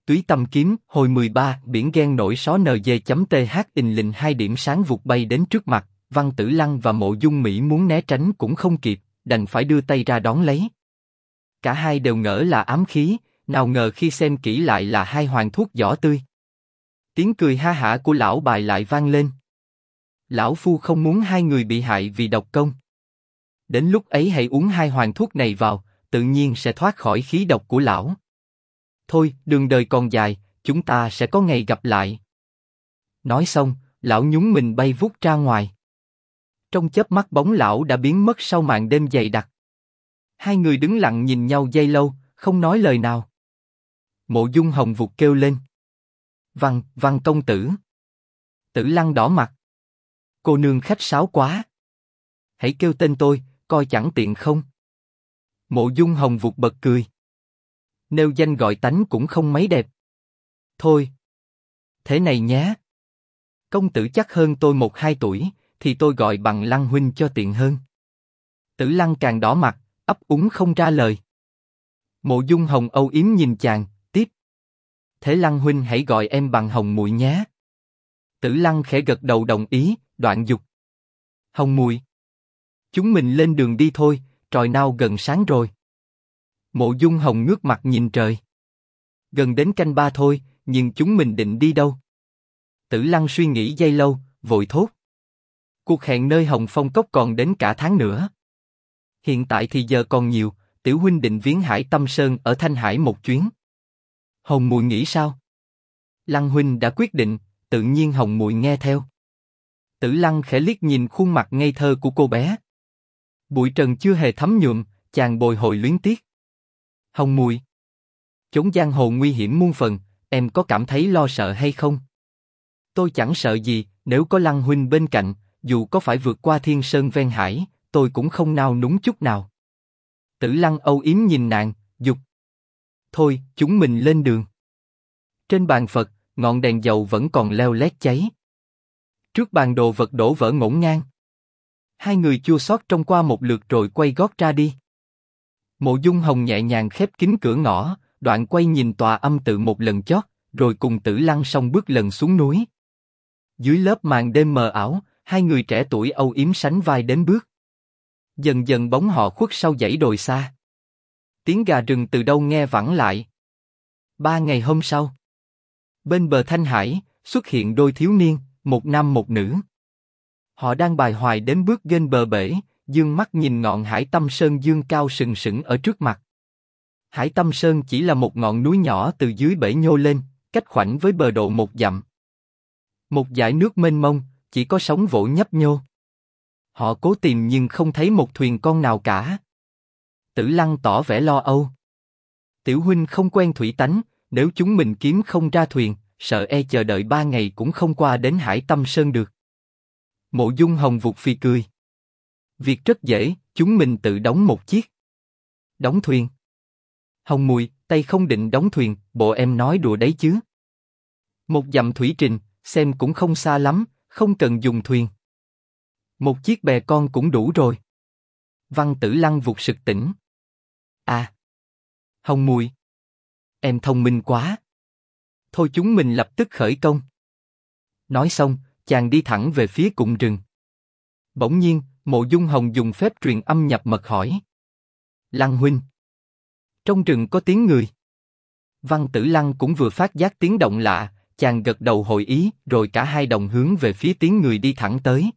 Túy Tâm Kiếm, hồi 13, biển ghen nổi só NG.TH in lình 2 điểm sáng vụt bay đến trước mặt, Văn Tử Lăng và Mộ Dung Mỹ muốn né tránh cũng không kịp, đành phải đưa tay ra đón lấy. Cả hai đều ngỡ là ám khí, nào ngờ khi xem kỹ lại là 2 hoàng thuốc vỏ tươi. Tiếng cười ha hả của lão bài lại vang lên. Lão phu không muốn hai người bị hại vì độc công. Đến lúc ấy hãy uống 2 hoàng thuốc này vào, tự nhiên sẽ thoát khỏi khí độc của lão. Thôi, đường đời còn dài, chúng ta sẽ có ngày gặp lại. Nói xong, lão nhún mình bay vút ra ngoài. Trong chớp mắt bóng lão đã biến mất sau màn đêm dày đặc. Hai người đứng lặng nhìn nhau giây lâu, không nói lời nào. Mộ Dung Hồng vụt kêu lên. Văn công tử. Tử Lăng đỏ mặt. Cô nương khách sáo quá. Hãy kêu tên tôi, coi chẳng tiện không? Mộ Dung Hồng vụt bật cười. Nêu danh gọi tánh cũng không mấy đẹp. Thôi. Thế này nhé. Công tử chắc hơn tôi 1-2 tuổi, thì tôi gọi bằng Lăng huynh cho tiện hơn. Tử Lăng càng đỏ mặt, ấp úng không ra lời. Mộ Dung Hồng âu yếm nhìn chàng, tiếp. Thế Lăng huynh hãy gọi em bằng Hồng muội nhé. Tử Lăng khẽ gật đầu đồng ý, đoạn dục. Hồng muội. Chúng mình lên đường đi thôi, tròi nao gần sáng rồi. Mộ Dung Hồng ngước mặt nhìn trời. Gần đến canh 3 thôi, nhưng chúng mình định đi đâu? Tử Lăng suy nghĩ giây lâu, vội thốt. Cuộc hẹn nơi Hồng Phong Cốc còn đến cả tháng nữa. Hiện tại thì giờ còn nhiều, tiểu huynh định viếng Hải Tâm Sơn ở Thanh Hải một chuyến. Hồng muội nghĩ sao? Lăng huynh đã quyết định, tự nhiên Hồng muội nghe theo. Tử Lăng khẽ liếc nhìn khuôn mặt ngây thơ của cô bé. Bụi trần chưa hề thấm nhuộm, chàng bồi hồi luyến tiếc. Hồng muội, chốn giang hồ nguy hiểm muôn phần, em có cảm thấy lo sợ hay không? Tôi chẳng sợ gì, nếu có Lăng huynh bên cạnh, dù có phải vượt qua thiên sơn ven hải, tôi cũng không nao núng chút nào. Tử Lăng âu yếm nhìn nàng, dục. Thôi, chúng mình lên đường. Trên bàn Phật, ngọn đèn dầu vẫn còn leo lét cháy. Trước bàn đồ vật đổ vỡ ngổn ngang. Hai người chua xót trông qua một lượt rồi quay gót ra đi. Mộ Dung Hồng nhẹ nhàng khép kín cửa ngõ, đoạn quay nhìn tòa âm tự một lần chót, rồi cùng Tử Lăng song bước lần xuống núi. Dưới lớp màn đêm mờ ảo, hai người trẻ tuổi âu yếm sánh vai đến bước. Dần dần bóng họ khuất sau dãy đồi xa. Tiếng gà rừng từ đâu nghe vẳng lại. 3 ngày hôm sau, bên bờ Thanh Hải xuất hiện đôi thiếu niên, một nam một nữ. Họ đang bài hoài đến bước bên bờ bể, dương mắt nhìn ngọn Hải Tâm Sơn dương cao sừng sững ở trước mặt. Hải Tâm Sơn chỉ là một ngọn núi nhỏ từ dưới bể nhô lên, cách khoảnh với bờ độ 1 dặm. Một dải nước mênh mông, chỉ có sóng vỗ nhấp nhô. Họ cố tìm nhưng không thấy một thuyền con nào cả. Tử Lăng tỏ vẻ lo âu. Tiểu huynh không quen thủy tánh, nếu chúng mình kiếm không ra thuyền, sợ e chờ đợi 3 ngày cũng không qua đến Hải Tâm Sơn được. Mộ Dung Hồng vụt phì cười. Việc rất dễ, chúng mình tự đóng một chiếc. Đóng thuyền? Hồng muội, tay không định đóng thuyền, bộ em nói đùa đấy chứ? 1 dặm thủy trình, xem cũng không xa lắm, không cần dùng thuyền. 1 chiếc bè con cũng đủ rồi. Văn Tử Lăng vụt sực tỉnh. À, Hồng muội, em thông minh quá. Thôi chúng mình lập tức khởi công. Nói xong, chàng đi thẳng về phía cụm rừng. Bỗng nhiên, Mộ Dung Hồng dùng phép truyền âm nhập mật hỏi. Lăng huynh, trong rừng có tiếng người. Văn Tử Lăng cũng vừa phát giác tiếng động lạ, chàng gật đầu hội ý, rồi cả hai đồng hướng về phía tiếng người đi thẳng tới.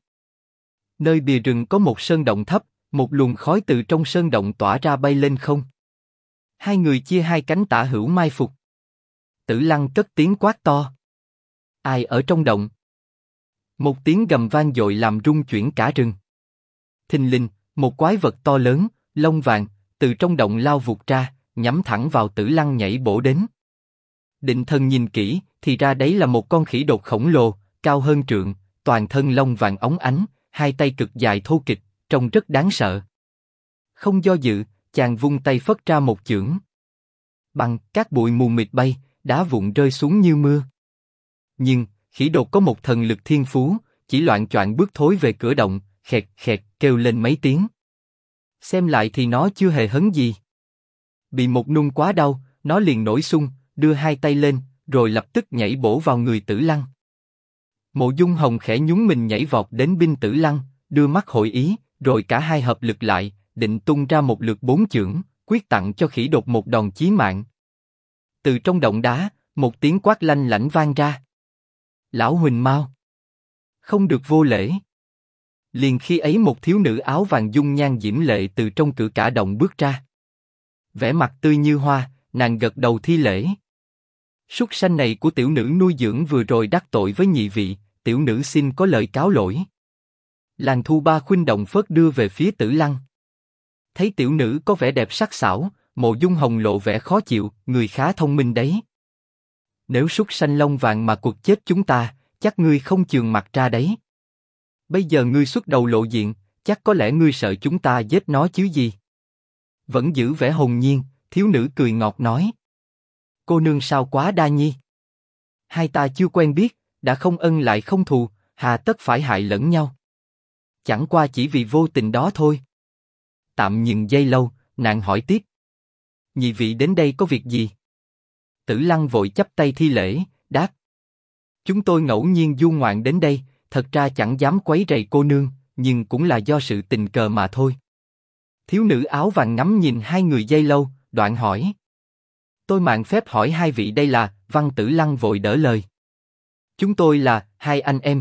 Nơi bìa rừng có một sơn động thấp, một luồng khói từ trong sơn động tỏa ra bay lên không. Hai người chia hai cánh tả hữu mai phục. Tử Lăng cất tiếng quát to. Ai ở trong động? Một tiếng gầm vang dội làm rung chuyển cả rừng. Thình lình, một quái vật to lớn, lông vàng, từ trong động lao vụt ra, nhắm thẳng vào Tử Lăng nhảy bổ đến. Định thần nhìn kỹ, thì ra đấy là một con khỉ đột khổng lồ, cao hơn trượng, toàn thân lông vàng óng ánh, hai tay cực dài thô kịch, trông rất đáng sợ. Không do dự, chàng vung tay phất ra một chưởng. Bằng các bụi mù mịt bay, đá vụn rơi xuống như mưa. Nhưng khỉ đột có một thần lực thiên phú, chỉ loạng choạng bước thối về cửa động, khẹt khẹt kêu lên mấy tiếng. Xem lại thì nó chưa hề hấn gì. Bị một nung quá đau, nó liền nổi xung, đưa hai tay lên, rồi lập tức nhảy bổ vào người Tử Lăng. Mộ Dung Hồng khẽ nhún mình nhảy vọt đến binh Tử Lăng, đưa mắt hội ý, rồi cả hai hợp lực lại, định tung ra một lượt 4 chưởng, quyết tặng cho khỉ đột một đòn chí mạng. Từ trong động đá, một tiếng quát lanh lảnh vang ra. Lão Huỳnh Mao, không được vô lễ. Liền khi ấy một thiếu nữ áo vàng dung nhan diễm lệ từ trong cửa cả động bước ra. Vẻ mặt tươi như hoa, nàng gật đầu thi lễ. Súc sanh này của tiểu nữ nuôi dưỡng vừa rồi đắc tội với nhị vị, tiểu nữ xin có lời cáo lỗi. Làng Thu Ba khuynh động phớt đưa về phía Tử Lăng. Thấy tiểu nữ có vẻ đẹp sắc sảo, Mộ Dung Hồng lộ vẻ khó chịu, người khá thông minh đấy. Nếu súc sanh lông vàng mà quật chết chúng ta, chắc ngươi không chườm mặt ra đấy. Bây giờ ngươi xuất đầu lộ diện, chắc có lẽ ngươi sợ chúng ta giết nó chứ gì? Vẫn giữ vẻ hồn nhiên, thiếu nữ cười ngọt nói. Cô nương sao quá đa nhi. Hai ta chưa quen biết, đã không ân lại không thù, hà tất phải hại lẫn nhau. Chẳng qua chỉ vì vô tình đó thôi. Tạm nhừng giây lâu, nàng hỏi tiếp. Nhị vị đến đây có việc gì? Tử Lăng vội chắp tay thi lễ, đáp. Chúng tôi ngẫu nhiên du ngoạn đến đây, thật ra chẳng dám quấy rầy cô nương, nhưng cũng là do sự tình cờ mà thôi. Thiếu nữ áo vàng ngắm nhìn hai người giây lâu, đoạn hỏi. Tôi mạn phép hỏi hai vị đây là, Văn Tử Lăng vội đỡ lời. Chúng tôi là hai anh em,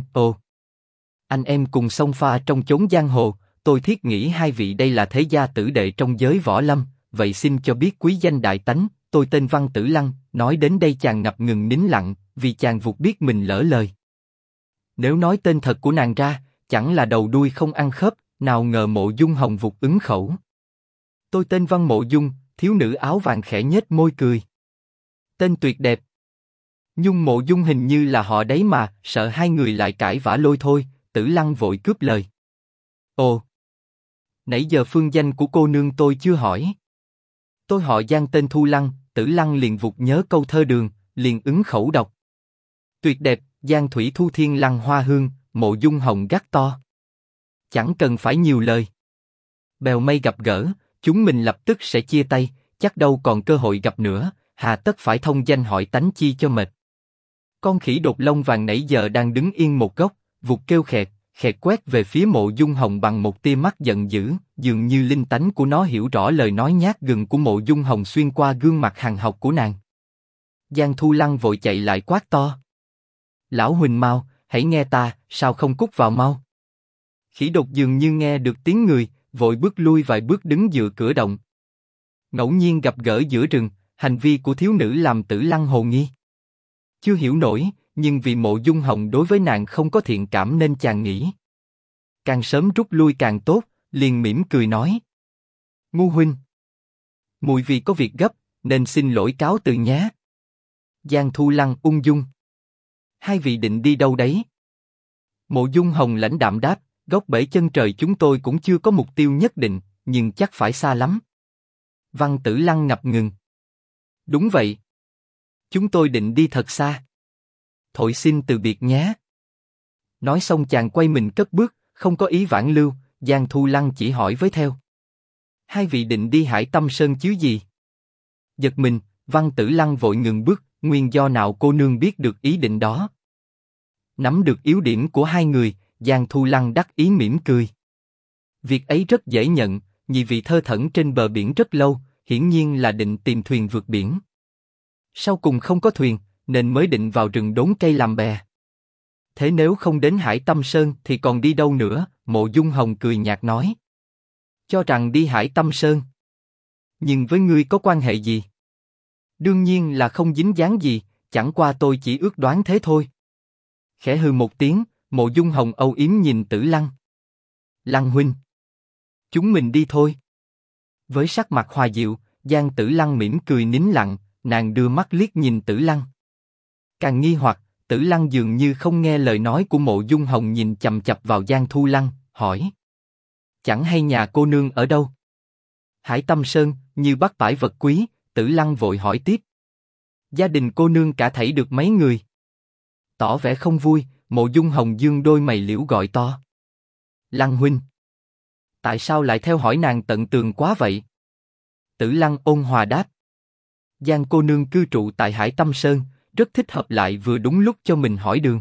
anh em cùng xông pha trong chốn giang hồ, tôi thiết nghĩ hai vị đây là thế gia tử đệ trong giới võ lâm, vậy xin cho biết quý danh đại tánh, tôi tên Văn Tử Lăng, nói đến đây chàng ngập ngừng nín lặng, vì chàng vụt biết mình lỡ lời. Nếu nói tên thật của nàng ra, chẳng là đầu đuôi không ăn khớp, nào ngờ Mộ Dung Hồng vụt ứng khẩu. Tôi tên Văn Mộ Dung, thiếu nữ áo vàng khẽ nhếch môi cười. Tên tuyệt đẹp. Nhưng Mộ Dung hình như là họ đấy mà, sợ hai người lại cãi vã lôi thôi, Tử Lăng vội cướp lời. Ồ, nãy giờ phương danh của cô nương tôi chưa hỏi. Tôi họ Giang tên Thu Lăng, Tử Lăng liền vụt nhớ câu thơ Đường, liền ứng khẩu đọc. Tuyệt đẹp, Giang thủy thu thiên lăng hoa hương, Mộ Dung Hồng gắt to. Chẳng cần phải nhiều lời. Bèo mây gặp gỡ, chúng mình lập tức sẽ chia tay, chắc đâu còn cơ hội gặp nữa, hà tất phải thông danh hỏi tánh chi cho mệt. Con khỉ đột lông vàng nãy giờ đang đứng yên một góc, vụt kêu khẹt, khẹt quét về phía Mộ Dung Hồng bằng một tia mắt giận dữ, dường như linh tánh của nó hiểu rõ lời nói nhát gừng của Mộ Dung Hồng xuyên qua gương mặt hằn học của nàng. Giang Thu Lăng vội chạy lại quát to. Lão Huỳnh Mao, hãy nghe ta, sao không cút vào mau? Khỉ đột dường như nghe được tiếng người, vội bước lui vài bước đứng dựa cửa động. Ngẫu nhiên gặp gỡ giữa rừng, hành vi của thiếu nữ làm Tử Lăng hồ nghi. Chưa hiểu nổi, nhưng vì Mộ Dung Hồng đối với nàng không có thiện cảm nên chàng nghĩ. Càng sớm rút lui càng tốt, liền mỉm cười nói. Ngu huynh. Mùi vì có việc gấp, nên xin lỗi cáo từ nhé. Giang Thu Lăng ung dung. Hai vị định đi đâu đấy? Mộ Dung Hồng lãnh đạm đáp, góc bể chân trời chúng tôi cũng chưa có mục tiêu nhất định, nhưng chắc phải xa lắm. Văn Tử Lăng ngập ngừng. Đúng vậy. Chúng tôi định đi thật xa. Thội xin từ biệt nhé. Nói xong chàng quay mình cất bước, không có ý vãn lưu, Giang Thu Lăng chỉ hỏi với theo. Hai vị định đi Hải Tâm Sơn chứ gì? Giật mình, Văn Tử Lăng vội ngừng bước, nguyên do nào cô nương biết được ý định đó? Nắm được yếu điểm của hai người, Giang Thu Lăng đắc ý mỉm cười. Việc ấy rất dễ nhận, nhị vị thơ thẩn trên bờ biển rất lâu, hiển nhiên là định tìm thuyền vượt biển. Sau cùng không có thuyền, nên mới định vào rừng đốn cây làm bè. Thế nếu không đến Hải Tâm Sơn thì còn đi đâu nữa? Mộ Dung Hồng cười nhạt nói. Cho rằng đi Hải Tâm Sơn. Nhưng với ngươi có quan hệ gì? Đương nhiên là không dính dáng gì, chẳng qua tôi chỉ ước đoán thế thôi. Khẽ hừ một tiếng, Mộ Dung Hồng âu yếm nhìn Tử Lăng. Lăng huynh. Chúng mình đi thôi. Với sắc mặt hòa dịu, Giang Tử Lăng mỉm cười nín lặng, nàng đưa mắt liếc nhìn Tử Lăng. Càng nghi hoặc, Tử Lăng dường như không nghe lời nói của Mộ Dung Hồng nhìn chằm chằm vào Giang Thu Lăng, hỏi. Chẳng hay nhà cô nương ở đâu? Hải Tâm Sơn, như bắt phải vật quý, Tử Lăng vội hỏi tiếp. Gia đình cô nương cả thảy được mấy người? Tỏ vẻ không vui, Mộ Dung Hồng dương đôi mày liễu gọi to. Lăng huynh. Tại sao lại theo hỏi nàng tận tường quá vậy? Tử Lăng ôn hòa đáp. Giang cô nương cư trụ tại Hải Tâm Sơn, rất thích hợp lại vừa đúng lúc cho mình hỏi đường.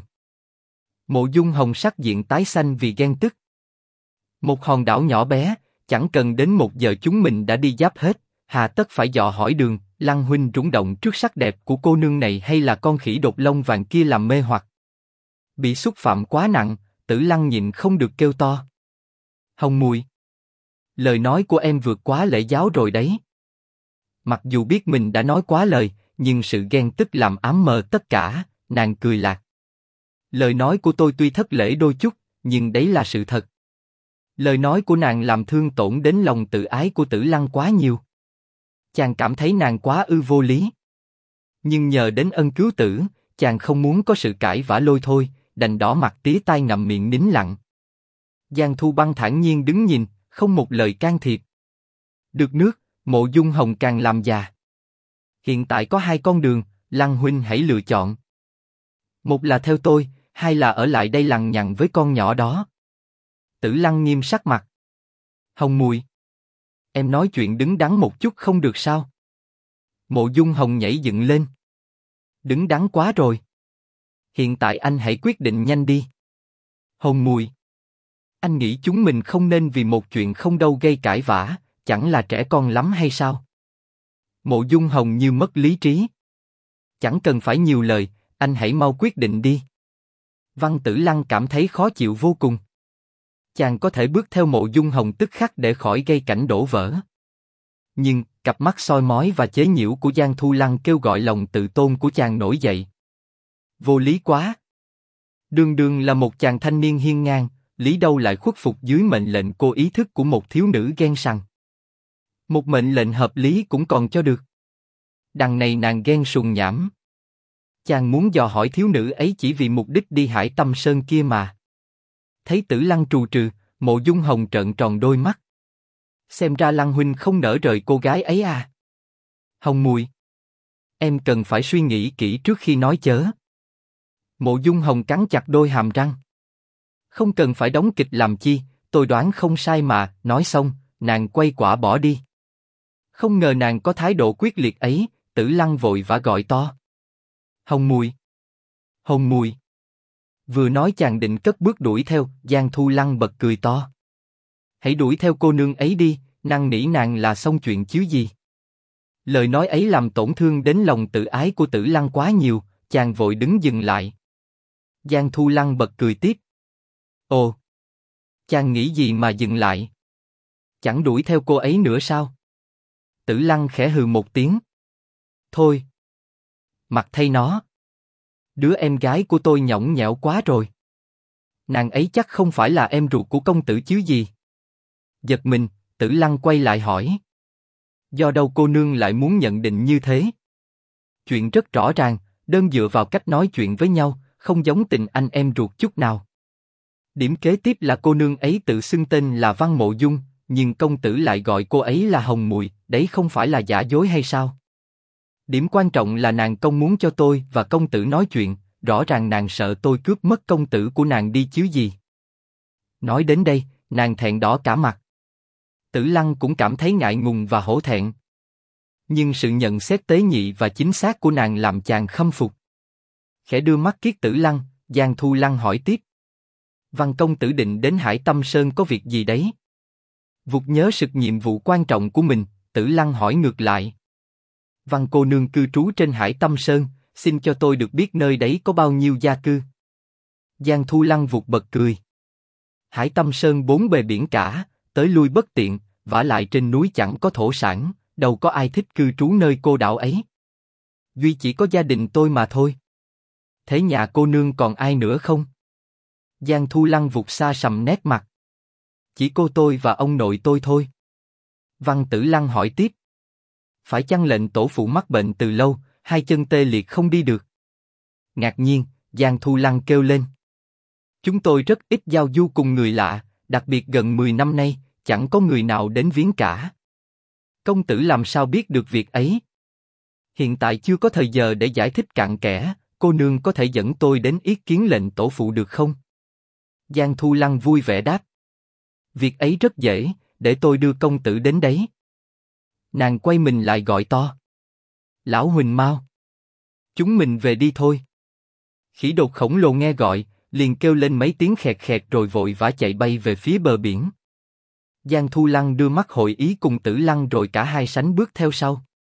Mộ Dung Hồng sắc diện tái xanh vì ghen tức. Một hòn đảo nhỏ bé, chẳng cần đến 1 giờ chúng mình đã đi giáp hết, hà tất phải dò hỏi đường. Lăng huynh rung động trước sắc đẹp của cô nương này hay là con khỉ đột lông vàng kia làm mê hoặc? Bị xúc phạm quá nặng, Tử Lăng nhịn không được kêu to. Hồng Mùi, lời nói của em vượt quá lễ giáo rồi đấy. Mặc dù biết mình đã nói quá lời, nhưng sự ghen tức làm ám mờ tất cả, nàng cười lạc. Lời nói của tôi tuy thất lễ đôi chút, nhưng đấy là sự thật. Lời nói của nàng làm thương tổn đến lòng tự ái của Tử Lăng quá nhiều. Chàng cảm thấy nàng quá ư vô lý. Nhưng nhờ đến ân cứu tử, chàng không muốn có sự cãi vã lôi thôi, đành đỏ mặt tía tai ngậm miệng nín lặng. Giang Thu Băng thản nhiên đứng nhìn, không một lời can thiệp. Được nước, Mộ Dung Hồng càng làm già. Hiện tại có 2 con đường, Lăng huynh hãy lựa chọn. Một là theo tôi, 2 là ở lại đây lằng nhằng với con nhỏ đó. Tử Lăng nghiêm sắc mặt. Hồng Mùi, em nói chuyện đứng đắn một chút không được sao? Mộ Dung Hồng nhảy dựng lên. Đứng đắn quá rồi. Hiện tại anh hãy quyết định nhanh đi. Hồng Mùi, anh nghĩ chúng mình không nên vì một chuyện không đâu gây cãi vã, chẳng là trẻ con lắm hay sao? Mộ Dung Hồng như mất lý trí. Chẳng cần phải nhiều lời, anh hãy mau quyết định đi. Văn Tử Lăng cảm thấy khó chịu vô cùng. Chàng có thể bước theo Mộ Dung Hồng tức khắc để khỏi gây cảnh đổ vỡ. Nhưng, cặp mắt soi mói và chế nhiễu của Giang Thu Lăng kêu gọi lòng tự tôn của chàng nổi dậy. Vô lý quá. Đường Đường là một chàng thanh niên hiên ngang, lý đâu lại khuất phục dưới mệnh lệnh cô ý thức của một thiếu nữ ghen sằng. Một mệnh lệnh hợp lý cũng còn cho được. Đằng này nàng ghen sùng nhảm. Chàng muốn dò hỏi thiếu nữ ấy chỉ vì mục đích đi Hải Tâm Sơn kia mà. Thấy Tử Lăng trù trừ, Mộ Dung Hồng trợn tròn đôi mắt. Xem ra Lăng huynh không nỡ rời cô gái ấy à? Hồng Mùi, em cần phải suy nghĩ kỹ trước khi nói chớ. Mộ Dung Hồng cắn chặt đôi hàm răng. Không cần phải đóng kịch làm chi, tôi đoán không sai mà. Nói xong, nàng quay quả bỏ đi. Không ngờ nàng có thái độ quyết liệt ấy, Tử Lăng vội vã gọi to. Hồng Mùi, Hồng Mùi. Vừa nói chàng định cất bước đuổi theo, Giang Thu Lăng bật cười to. Hãy đuổi theo cô nương ấy đi, năn nỉ nàng là xong chuyện chứ gì. Lời nói ấy làm tổn thương đến lòng tự ái của Tử Lăng quá nhiều, chàng vội đứng dừng lại. Giang Thu Lăng bật cười tiếp. Ồ, chàng nghĩ gì mà dừng lại? Chẳng đuổi theo cô ấy nữa sao? Tử Lăng khẽ hừ một tiếng. Thôi, mặc thay nó. Đứa em gái của tôi nhõng nhẽo quá rồi. Nàng ấy chắc không phải là em ruột của công tử chứ gì? Giật mình, Tử Lăng quay lại hỏi. Do đâu cô nương lại muốn nhận định như thế? Chuyện rất rõ ràng, đơn dựa vào cách nói chuyện với nhau, không giống tình anh em ruột chút nào. Điểm kế tiếp là cô nương ấy tự xưng tên là Văn Mộ Dung, nhưng công tử lại gọi cô ấy là Hồng Mùi, đấy không phải là giả dối hay sao? Điểm quan trọng là nàng công muốn cho tôi và công tử nói chuyện, rõ ràng nàng sợ tôi cướp mất công tử của nàng đi chứ gì. Nói đến đây, nàng thẹn đỏ cả mặt. Tử Lăng cũng cảm thấy ngại ngùng và hổ thẹn. Nhưng sự nhận xét tế nhị và chính xác của nàng làm chàng khâm phục. Khẽ đưa mắt kiết Tử Lăng, Giang Thu Lăng hỏi tiếp. Văn công tử định đến Hải Tâm Sơn có việc gì đấy? Vụt nhớ sực nhiệm vụ quan trọng của mình, Tử Lăng hỏi ngược lại. Văn cô nương cư trú trên Hải Tâm Sơn, xin cho tôi được biết nơi đấy có bao nhiêu gia cư. Giang Thu Lăng vụt bật cười. Hải Tâm Sơn 4 bề biển cả, tới lui bất tiện, vả lại trên núi chẳng có thổ sản, đâu có ai thích cư trú nơi cô đảo ấy. Duy chỉ có gia đình tôi mà thôi. Thế nhà cô nương còn ai nữa không? Giang Thu Lăng vụt xa sầm nét mặt. Chỉ cô tôi và ông nội tôi thôi. Văn Tử Lăng hỏi tiếp. Phải chăng lệnh tổ phụ mắc bệnh từ lâu, 2 chân tê liệt không đi được? Ngạc nhiên, Giang Thu Lăng kêu lên. Chúng tôi rất ít giao du cùng người lạ, đặc biệt gần 10 năm nay, chẳng có người nào đến viếng cả. Công tử làm sao biết được việc ấy? Hiện tại chưa có thời giờ để giải thích cặn kẽ, cô nương có thể dẫn tôi đến ý kiến lệnh tổ phụ được không? Giang Thu Lăng vui vẻ đáp. Việc ấy rất dễ, để tôi đưa công tử đến đấy. Nàng quay mình lại gọi to. Lão Huỳnh mau. Chúng mình về đi thôi. Khỉ đột khổng lồ nghe gọi, liền kêu lên mấy tiếng khẹt khẹt rồi vội vã chạy bay về phía bờ biển. Giang Thu Lăng đưa mắt hội ý cùng Tử Lăng rồi cả hai sánh bước theo sau.